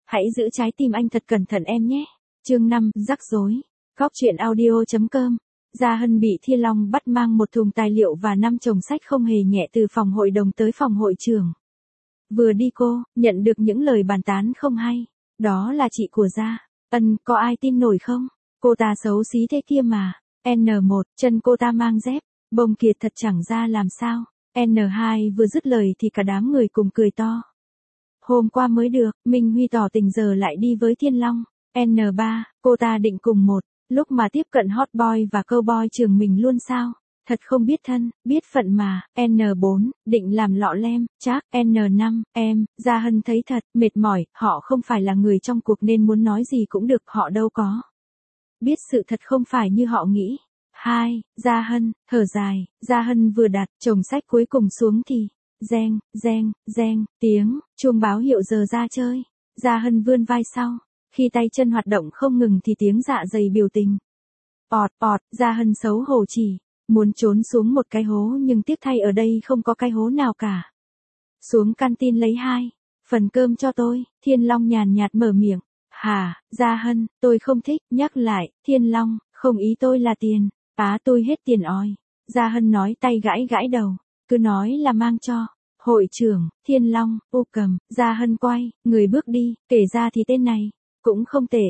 Hãy giữ trái tim anh thật cẩn thận em nhé. Chương 5, rắc rối. Góc truyện audio.com. Gia Hân bị Thiên Long bắt mang một thùng tài liệu và 5 chồng sách không hề nhẹ từ phòng hội đồng tới phòng hội trưởng. Vừa đi cô, nhận được những lời bàn tán không hay. Đó là chị của Gia. Có ai tin nổi không? Cô ta xấu xí thế kia mà. N1, chân cô ta mang dép. Bông Kiệt thật chẳng ra làm sao. N2 vừa dứt lời thì cả đám người cùng cười to. Hôm qua mới được, Minh Huy tỏ tình giờ lại đi với Thiên Long. N3, cô ta định cùng một lúc mà tiếp cận hot boy và cowboy trường mình luôn sao? Thật không biết thân, biết phận mà. N4, định làm lọ lem, chắc. N5, Gia Hân thấy thật, mệt mỏi, họ không phải là người trong cuộc nên muốn nói gì cũng được, họ đâu có. Biết sự thật không phải như họ nghĩ. 2, Gia Hân, thở dài, Gia Hân vừa đặt chồng sách cuối cùng xuống thì, reng, reng, reng, tiếng, chuông báo hiệu giờ ra chơi. Gia Hân vươn vai sau, khi tay chân hoạt động không ngừng thì tiếng dạ dày biểu tình. Ọt, ọt, Gia Hân xấu hổ chỉ muốn trốn xuống một cái hố nhưng tiếc thay ở đây không có cái hố nào cả. Xuống canteen lấy 2 phần cơm cho tôi, Thiên Long nhàn nhạt mở miệng. Hả, Gia Hân, tôi không thích, nhắc lại, Thiên Long, không ý tôi là tiền. Tôi hết tiền oi. Gia Hân nói tay gãi gãi đầu, cứ nói là mang cho. Hội trưởng, Thiên Long, ô cầm, Gia Hân quay, người bước đi, kể ra thì tên này cũng không tệ,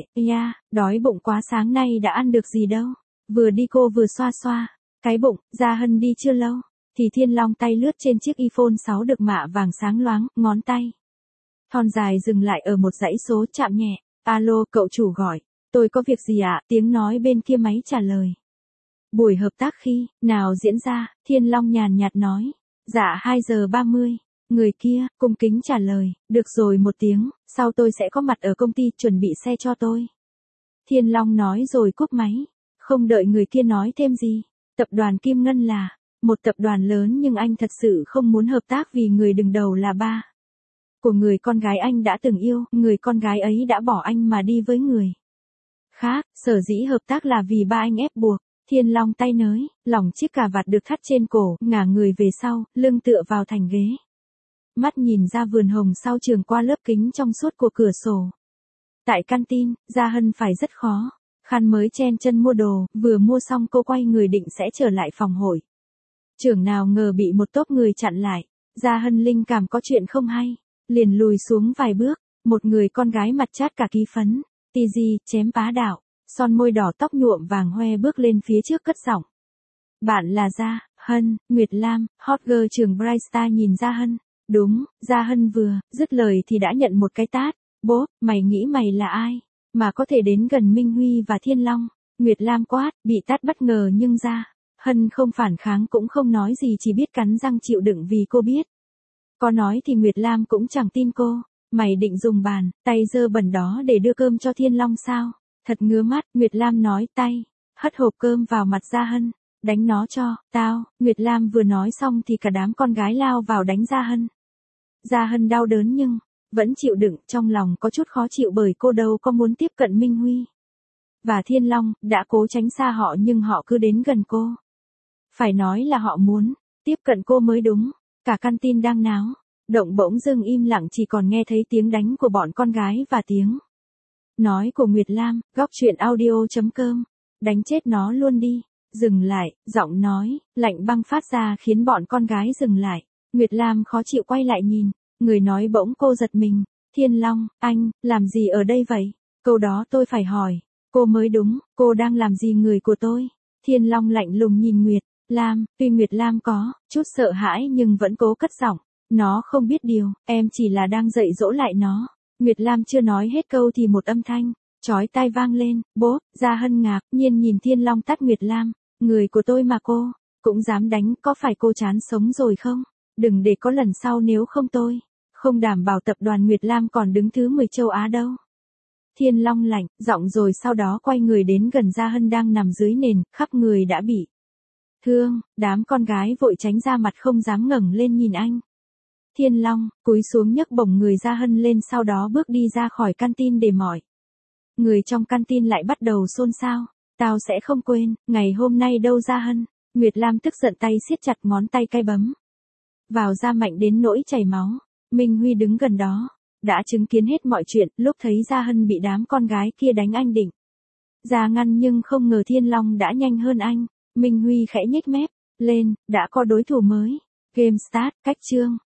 đói bụng quá sáng nay đã ăn được gì đâu. Vừa đi cô vừa xoa xoa cái bụng. Gia Hân đi chưa lâu thì Thiên Long tay lướt trên chiếc iPhone 6 được mạ vàng sáng loáng, ngón tay thon dài dừng lại ở một dãy số, chạm nhẹ. Alo, cậu chủ gọi. Tôi có việc gì ạ? Tiếng nói bên kia máy trả lời. Buổi hợp tác khi nào diễn ra? Thiên Long nhàn nhạt nói. Dạ 2 giờ 30. Người kia cung kính trả lời. Được rồi, 1 tiếng sau tôi sẽ có mặt ở công ty, chuẩn bị xe cho tôi. Thiên Long nói rồi cúp máy. Không đợi người kia nói thêm gì. Tập đoàn Kim Ngân là một tập đoàn lớn nhưng anh thật sự không muốn hợp tác vì người đứng đầu là ba của người con gái anh đã từng yêu. Người con gái ấy đã bỏ anh mà đi với người khác. Sở dĩ hợp tác là vì ba anh ép buộc. Thiên Long tay nới lỏng chiếc cà vạt được thắt trên cổ, ngả người về sau, lưng tựa vào thành ghế. Mắt nhìn ra vườn hồng sau trường qua lớp kính trong suốt của cửa sổ. Tại canteen, Gia Hân phải rất khó khăn mới chen chân mua đồ, vừa mua xong cô quay người định sẽ trở lại phòng hội trưởng, nào ngờ bị một tốp người chặn lại. Gia Hân linh cảm có chuyện không hay, liền lùi xuống vài bước. Một người con gái mặt chát cả ký phấn, tizi, chém bá đạo, son môi đỏ, tóc nhuộm vàng hoe bước lên phía trước cất giọng. Bạn là Gia Hân, Nguyệt Lam, hot girl trường Bright Star. Nhìn Gia Hân. Đúng, Gia Hân vừa dứt lời thì đã nhận một cái tát. Bố, mày nghĩ mày là ai mà có thể đến gần Minh Huy và Thiên Long? Nguyệt Lam quát, bị tát bất ngờ nhưng Gia Hân không phản kháng cũng không nói gì, chỉ biết cắn răng chịu đựng vì cô biết. Có nói thì Nguyệt Lam cũng chẳng tin cô. Mày định dùng bàn tay dơ bẩn đó để đưa cơm cho Thiên Long sao? Thật ngứa mắt. Nguyệt Lam nói, tay hất hộp cơm vào mặt Gia Hân. Đánh nó cho tao. Nguyệt Lam vừa nói xong thì cả đám con gái lao vào đánh Gia Hân. Gia Hân đau đớn nhưng vẫn chịu đựng, trong lòng có chút khó chịu bởi cô đâu có muốn tiếp cận Minh Huy và Thiên Long, đã cố tránh xa họ nhưng họ cứ đến gần cô. Phải nói là họ muốn tiếp cận cô mới đúng. Cả canteen đang náo động bỗng dưng im lặng, chỉ còn nghe thấy tiếng đánh của bọn con gái và tiếng nói của Nguyệt Lam. Góc truyện audio.com. Đánh chết nó luôn đi. Dừng lại, giọng nói lạnh băng phát ra khiến bọn con gái dừng lại. Nguyệt Lam khó chịu quay lại nhìn người nói, bỗng cô giật mình. Thiên Long, anh làm gì ở đây vậy? Câu đó tôi phải hỏi cô mới đúng. Cô đang làm gì người của tôi? Thiên Long lạnh lùng nhìn Nguyệt Lam. Tuy Nguyệt Lam có chút sợ hãi nhưng vẫn cố cất giọng. Nó không biết điều, em chỉ là đang dạy dỗ lại nó. Nguyệt Lam chưa nói hết câu thì một âm thanh chói tai vang lên. Bốp. Gia Hân ngạc nhiên nhìn Thiên Long tát Nguyệt Lam. Người của tôi mà cô cũng dám đánh, có phải cô chán sống rồi không? Đừng để có lần sau, nếu không tôi không đảm bảo tập đoàn Nguyệt Lam còn đứng thứ 10 châu Á đâu. Thiên Long lạnh giọng rồi sau đó quay người đến gần Gia Hân đang nằm dưới nền, khắp người đã bị thương. Đám con gái vội tránh ra mặt không dám ngẩng lên nhìn anh. Thiên Long cúi xuống nhấc bổng người Gia Hân lên, sau đó bước đi ra khỏi canteen để mọi người trong canteen lại bắt đầu xôn xao. Tao sẽ không quên ngày hôm nay đâu Gia Hân. Nguyệt Lam tức giận, tay siết chặt ngón tay cay bấm vào da mạnh đến nỗi chảy máu. Minh Huy đứng gần đó, đã chứng kiến hết mọi chuyện, lúc thấy Gia Hân bị đám con gái kia đánh anh định ra ngăn nhưng không ngờ Thiên Long đã nhanh hơn anh. Minh Huy khẽ nhếch mép lên, đã có đối thủ mới. Game start, cách chương.